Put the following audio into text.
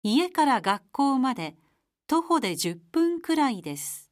家から学校まで徒歩で10分くらいです。